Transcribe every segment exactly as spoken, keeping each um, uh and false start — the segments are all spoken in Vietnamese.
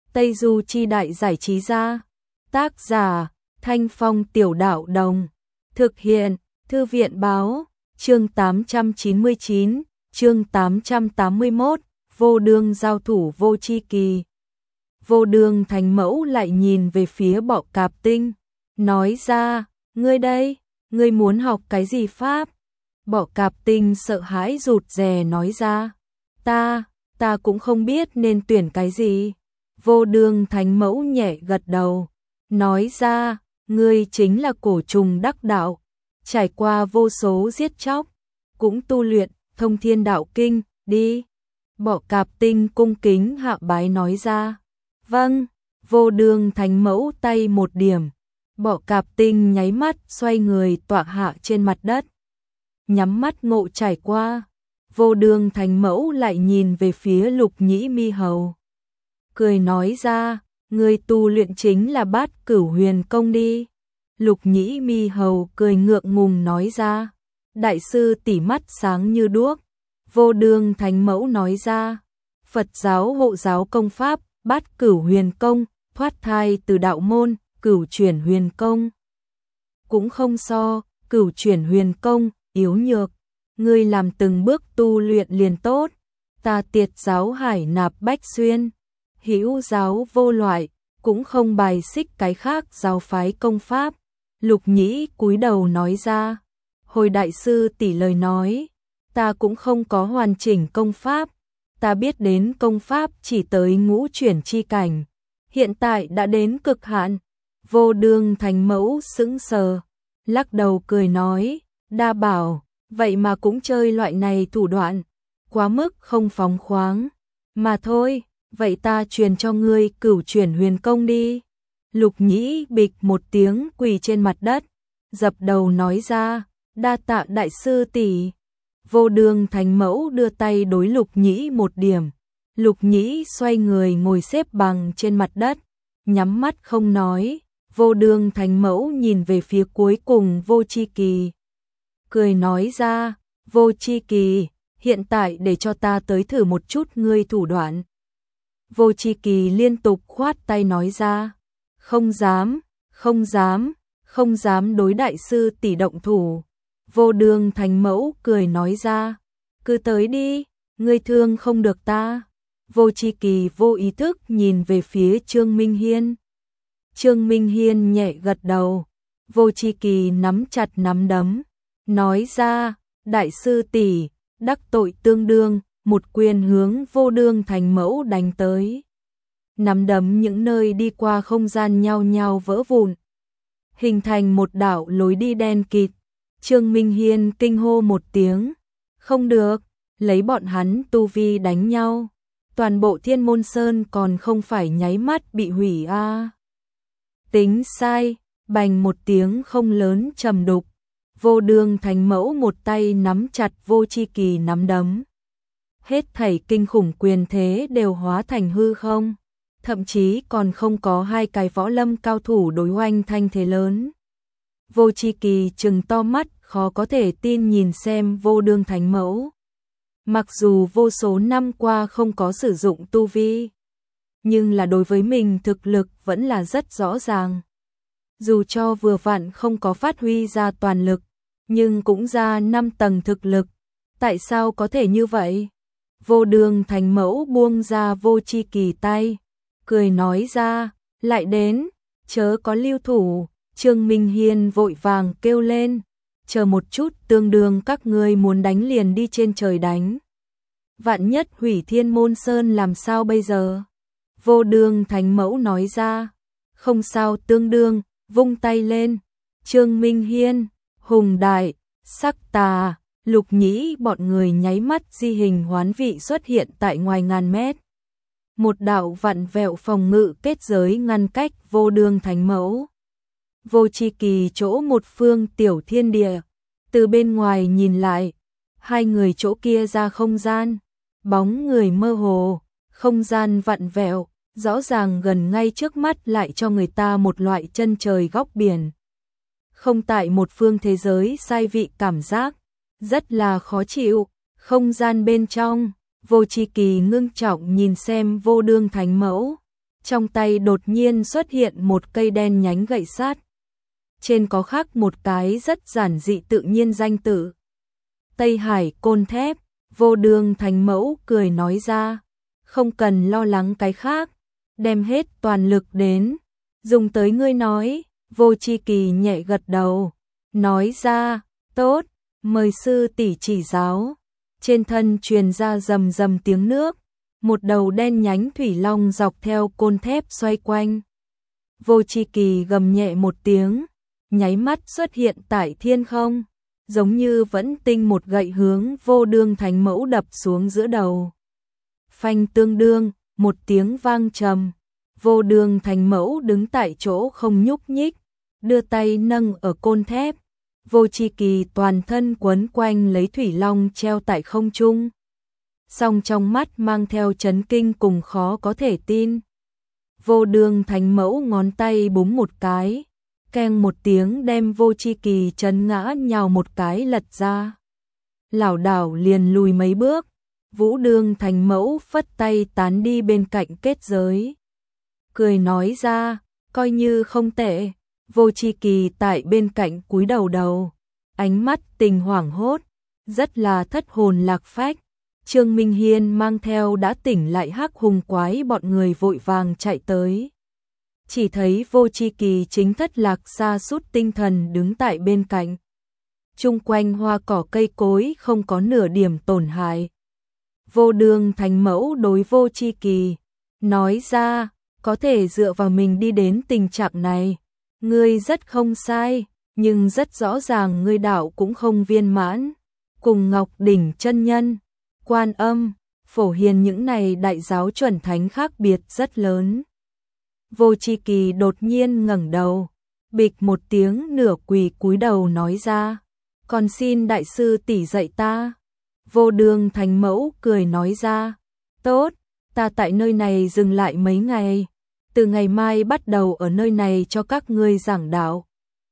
Tây Du Chi Đại Giải Trí Gia. Tác giả Thanh Phong Tiểu Đạo Đồng. Thực hiện Thư viện Báo. Chương tám trăm chín mươi chín, chương tám trăm tám mươi mốt, Vô Đương giao thủ Vô Chi Kỳ. Vô Đương Thánh Mẫu lại nhìn về phía Bọ Cạp Tinh, nói ra, ngươi đây, ngươi muốn học cái gì pháp? Bọ Cạp Tinh sợ hãi rụt rè nói ra, ta, ta cũng không biết nên tuyển cái gì. Vô Đương Thánh Mẫu nhẹ gật đầu, nói ra, ngươi chính là cổ trùng đắc đạo, trải qua vô số giết chóc, cũng tu luyện Thông Thiên Đạo Kinh, đi. Bọ Cạp Tinh cung kính hạ bái nói ra, vâng. Vô Đương Thánh Mẫu tay một điểm, Bọ Cạp Tinh nháy mắt xoay người tọa hạ trên mặt đất, nhắm mắt ngộ trải qua. Vô Đương Thánh Mẫu lại nhìn về phía Lục Nhĩ Mi Hầu, cười nói ra, người tu luyện chính là Bát Cửu Huyền Công đi. Lục Nhĩ Mi Hầu cười ngượng ngùng nói ra, đại sư tỷ mắt sáng như đuốc. Vô Đương Thánh Mẫu nói ra, Phật giáo hộ giáo công pháp, Bát Cửu Huyền Công, thoát thai từ đạo môn, Cửu Chuyển Huyền Công cũng không so, Cửu Chuyển Huyền Công yếu nhược, ngươi làm từng bước tu luyện liền tốt. Ta Tiệt giáo hải nạp bách xuyên, hữu giáo vô loại, cũng không bài xích cái khác giáo phái công pháp. Lục Nhĩ cúi đầu nói ra, hồi đại sư tỷ lời nói, ta cũng không có hoàn chỉnh công pháp, ta biết đến công pháp chỉ tới ngũ chuyển chi cảnh, hiện tại đã đến cực hạn. Vô Đương Thánh Mẫu sững sờ, lắc đầu cười nói, đa bảo, vậy mà cũng chơi loại này thủ đoạn, quá mức không phóng khoáng, mà thôi, vậy ta truyền cho ngươi Cửu Chuyển Huyền Công đi. Lục Nhĩ bịch một tiếng quỳ trên mặt đất, dập đầu nói ra, đa tạ đại sư tỷ. Vô Đương Thánh Mẫu đưa tay đối Lục Nhĩ một điểm, Lục Nhĩ xoay người ngồi xếp bằng trên mặt đất, nhắm mắt không nói. Vô Đương Thánh Mẫu nhìn về phía cuối cùng Vô Chi Kỳ, cười nói ra, Vô Chi Kỳ, hiện tại để cho ta tới thử một chút ngươi thủ đoạn. Vô Chi Kỳ liên tục khoát tay nói ra, không dám, không dám, không dám đối đại sư tỷ động thủ. Vô Đương Thánh Mẫu cười nói ra, cứ tới đi, ngươi thương không được ta. Vô Chi Kỳ vô ý thức nhìn về phía Trương Minh Hiên. Trương Minh Hiên nhẹ gật đầu, Vô Chi Kỳ nắm chặt nắm đấm, nói ra, đại sư tỷ, đắc tội tương đương, một quyền hướng Vô Đương Thánh Mẫu đánh tới. Nắm đấm những nơi đi qua không gian nhao nhao vỡ vụn, hình thành một đạo lối đi đen kịt. Trương Minh Hiên kinh hô một tiếng, không được, lấy bọn hắn tu vi đánh nhau, toàn bộ Thiên Môn Sơn còn không phải nháy mắt bị hủy a. À. Tính sai, bành một tiếng không lớn trầm đục, Vô Đương Thánh Mẫu một tay nắm chặt Vô Chi Kỳ nắm đấm. Hết thảy kinh khủng quyền thế đều hóa thành hư không, thậm chí còn không có hai cái võ lâm cao thủ đối oanh thanh thế lớn. Vô Chi Kỳ trừng to mắt, khó có thể tin nhìn xem Vô Đương Thánh Mẫu. Mặc dù vô số năm qua không có sử dụng tu vi, nhưng là đối với mình thực lực vẫn là rất rõ ràng. Dù cho vừa vặn không có phát huy ra toàn lực, nhưng cũng ra năm tầng thực lực. Tại sao có thể như vậy? Vô Đương Thánh Mẫu buông ra Vô Chi Kỳ tay, cười nói ra, lại đến, chớ có lưu thủ. Trương Minh Hiên vội vàng kêu lên, chờ một chút, tương đương các ngươi muốn đánh liền đi trên trời đánh. Vạn nhất hủy Thiên Môn Sơn làm sao bây giờ? Vô Đương Thánh Mẫu nói ra, không sao tương đương, vung tay lên. Trương Minh Hiên, Hùng Đại, Sắc Tà, Lục Nhĩ bọn người nháy mắt di hình hoán vị xuất hiện tại ngoài ngàn mét. Một đạo vặn vẹo phòng ngự kết giới ngăn cách Vô Đương Thánh Mẫu. Vô Chi Kỳ chỗ một phương tiểu thiên địa, từ bên ngoài nhìn lại, hai người chỗ kia ra không gian, bóng người mơ hồ, không gian vặn vẹo, rõ ràng gần ngay trước mắt lại cho người ta một loại chân trời góc biển. Không tại một phương thế giới sai vị cảm giác, rất là khó chịu. Không gian bên trong, Vô Chi Kỳ ngưng trọng nhìn xem Vô Đương Thánh Mẫu, trong tay đột nhiên xuất hiện một cây đen nhánh gậy sắt. Trên có khắc một cái rất giản dị tự nhiên danh tự. Tây Hải Côn Thép. Vô Đường Thánh Mẫu cười nói ra, không cần lo lắng cái khác, đem hết toàn lực đến, dùng tới ngươi nói. Vô Chi Kỳ nhẹ gật đầu, nói ra, tốt, mời sư tỷ chỉ giáo. Trên thân truyền ra rầm rầm tiếng nước, một đầu đen nhánh thủy long dọc theo côn thép xoay quanh. Vô Chi Kỳ gầm nhẹ một tiếng, nháy mắt xuất hiện tại thiên không, giống như vẫn tinh một gậy hướng Vô Đường Thánh Mẫu đập xuống giữa đầu. Phanh tương đương, một tiếng vang trầm, Vô Đường Thánh Mẫu đứng tại chỗ không nhúc nhích, đưa tay nâng ở côn thép. Vô Chi Kỳ toàn thân quấn quanh lấy thủy long treo tại không trung, song trong mắt mang theo chấn kinh cùng khó có thể tin. Vô Đường Thánh Mẫu ngón tay búng một cái, keng một tiếng đem Vô Chi Kỳ chấn ngã nhào một cái lật ra. Lảo đảo liền lùi mấy bước, Vũ Đường Thánh Mẫu phất tay tán đi bên cạnh kết giới. Cười nói ra, coi như không tệ. Vô Chi Kỳ tại bên cạnh cúi đầu đầu, ánh mắt tình hoảng hốt, rất là thất hồn lạc phách. Trương Minh Hiên mang theo đã tỉnh lại Hắc Hùng quái bọn người vội vàng chạy tới. Chỉ thấy Vô Chi Kỳ chính thất lạc sa sút tinh thần đứng tại bên cạnh. Chung quanh hoa cỏ cây cối không có nửa điểm tổn hại. Vô Đường Thánh Mẫu đối Vô Chi Kỳ nói ra, có thể dựa vào mình đi đến tình trạng này, ngươi rất không sai, nhưng rất rõ ràng ngươi đạo cũng không viên mãn. Cùng Ngọc Đỉnh chân nhân, Quan Âm, Phổ Hiền những này đại giáo chuẩn thánh khác biệt rất lớn. Vô Chi Kỳ đột nhiên ngẩng đầu, bịch một tiếng nửa quỳ cúi đầu nói ra, còn xin đại sư tỷ dạy ta. Vô Đường Thánh Mẫu cười nói ra, tốt, ta tại nơi này dừng lại mấy ngày, từ ngày mai bắt đầu ở nơi này cho các ngươi giảng đạo.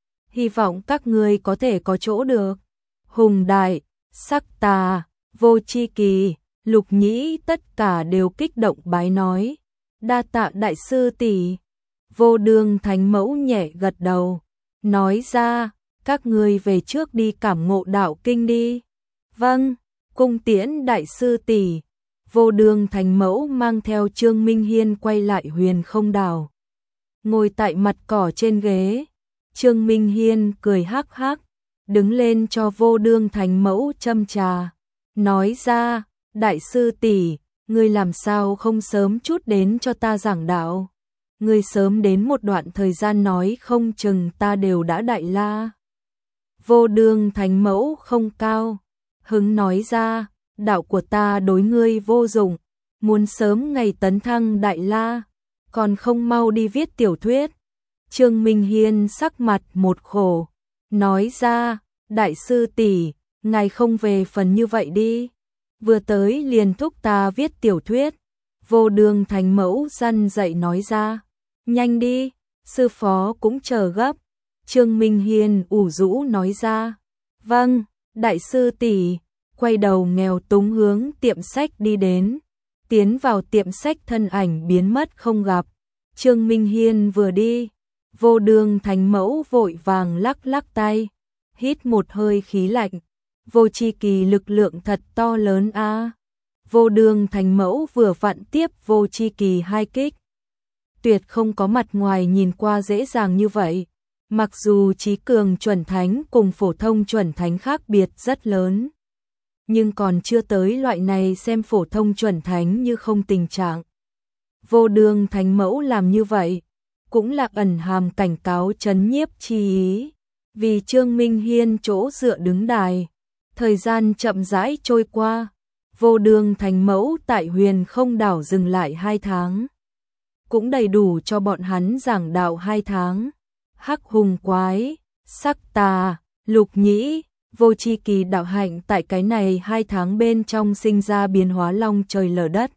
Hy vọng các ngươi có thể có chỗ được. Hùng Đại, Sắc Tà, Vô Chi Kỳ, Lục Nhĩ tất cả đều kích động bái nói, đa tạ đại sư tỷ. Vô Đường Thánh Mẫu nhẹ gật đầu, nói ra, các ngươi về trước đi cảm ngộ đạo kinh đi. Vâng, cung tiễn đại sư tỷ. Vô Đường Thánh Mẫu mang theo Trương Minh Hiên quay lại Huyền Không Đảo. Ngồi tại mặt cỏ trên ghế, Trương Minh Hiên cười hắc hắc, đứng lên cho Vô Đường Thánh Mẫu châm trà, nói ra, đại sư tỷ, ngươi làm sao không sớm chút đến cho ta giảng đạo? Ngươi sớm đến một đoạn thời gian nói không chừng ta đều đã đại la. Vô Đường Thánh Mẫu không cao hứng nói ra, đạo của ta đối ngươi vô dụng, muốn sớm ngày tấn thăng đại la, còn không mau đi viết tiểu thuyết. Trương Minh Hiên sắc mặt một khổ, nói ra, đại sư tỷ, ngài không về phần như vậy đi, vừa tới liền thúc ta viết tiểu thuyết. Vô Đường Thánh Mẫu răn dạy nói ra, nhanh đi, sư phó cũng chờ gấp. Trương Minh Hiên ủ rũ nói ra, vâng, đại sư tỷ, quay đầu nghèo túng hướng tiệm sách đi đến, tiến vào tiệm sách thân ảnh biến mất không gặp. Trương Minh Hiên vừa đi, Vô Đường Thánh Mẫu vội vàng lắc lắc tay, hít một hơi khí lạnh, Vô Chi Kỳ lực lượng thật to lớn a. À. Vô Đường Thánh Mẫu vừa vặn tiếp Vô Chi Kỳ hai kích, tuyệt không có mặt ngoài nhìn qua dễ dàng như vậy. Mặc dù trí cường chuẩn thánh cùng phổ thông chuẩn thánh khác biệt rất lớn, nhưng còn chưa tới loại này xem phổ thông chuẩn thánh như không tình trạng. Vô Đường Thánh Mẫu làm như vậy, cũng là ẩn hàm cảnh cáo trấn nhiếp chi ý, vì Trương Minh Hiên chỗ dựa đứng đài. Thời gian chậm rãi trôi qua, Vô Đường Thánh Mẫu tại Huyền Không Đảo dừng lại hai tháng, cũng đầy đủ cho bọn hắn giảng đạo hai tháng. Hắc Hùng quái, Sắc Tà, Lục Nhĩ, Vô Chi Kỳ đạo hạnh tại cái này hai tháng bên trong sinh ra biến hóa long trời lở đất.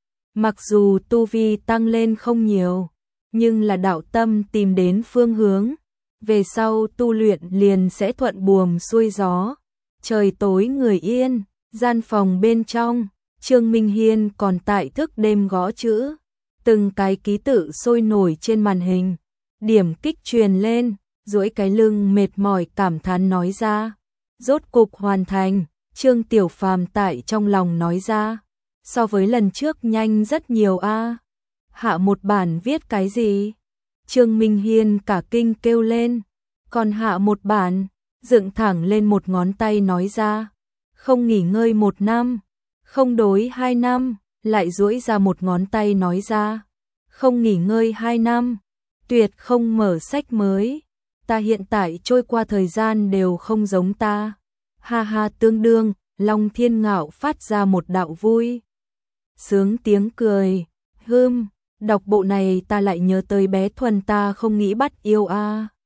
Mặc dù tu vi tăng lên không nhiều, nhưng là đạo tâm tìm đến phương hướng, về sau tu luyện liền sẽ thuận buồm xuôi gió. Trời tối người yên, gian phòng bên trong, Trương Minh Hiên còn tại thức đêm gõ chữ. Từng cái ký tự sôi nổi trên màn hình, điểm kích truyền lên, duỗi cái lưng mệt mỏi cảm thán nói ra. Rốt cục hoàn thành, Trương Tiểu Phàm tại trong lòng nói ra. So với lần trước nhanh rất nhiều a. Hạ một bản viết cái gì? Trương Minh Hiên cả kinh kêu lên. Còn hạ một bản, dựng thẳng lên một ngón tay nói ra. Không nghỉ ngơi một năm, không đối hai năm, lại duỗi ra một ngón tay nói ra. Không nghỉ ngơi hai năm, tuyệt không mở sách mới. Ta hiện tại trôi qua thời gian đều không giống ta. Ha ha tương đương, Long Thiên Ngạo phát ra một đạo vui sướng tiếng cười. Hưm, đọc bộ này ta lại nhớ tới bé Thuần ta không nghĩ bắt yêu a.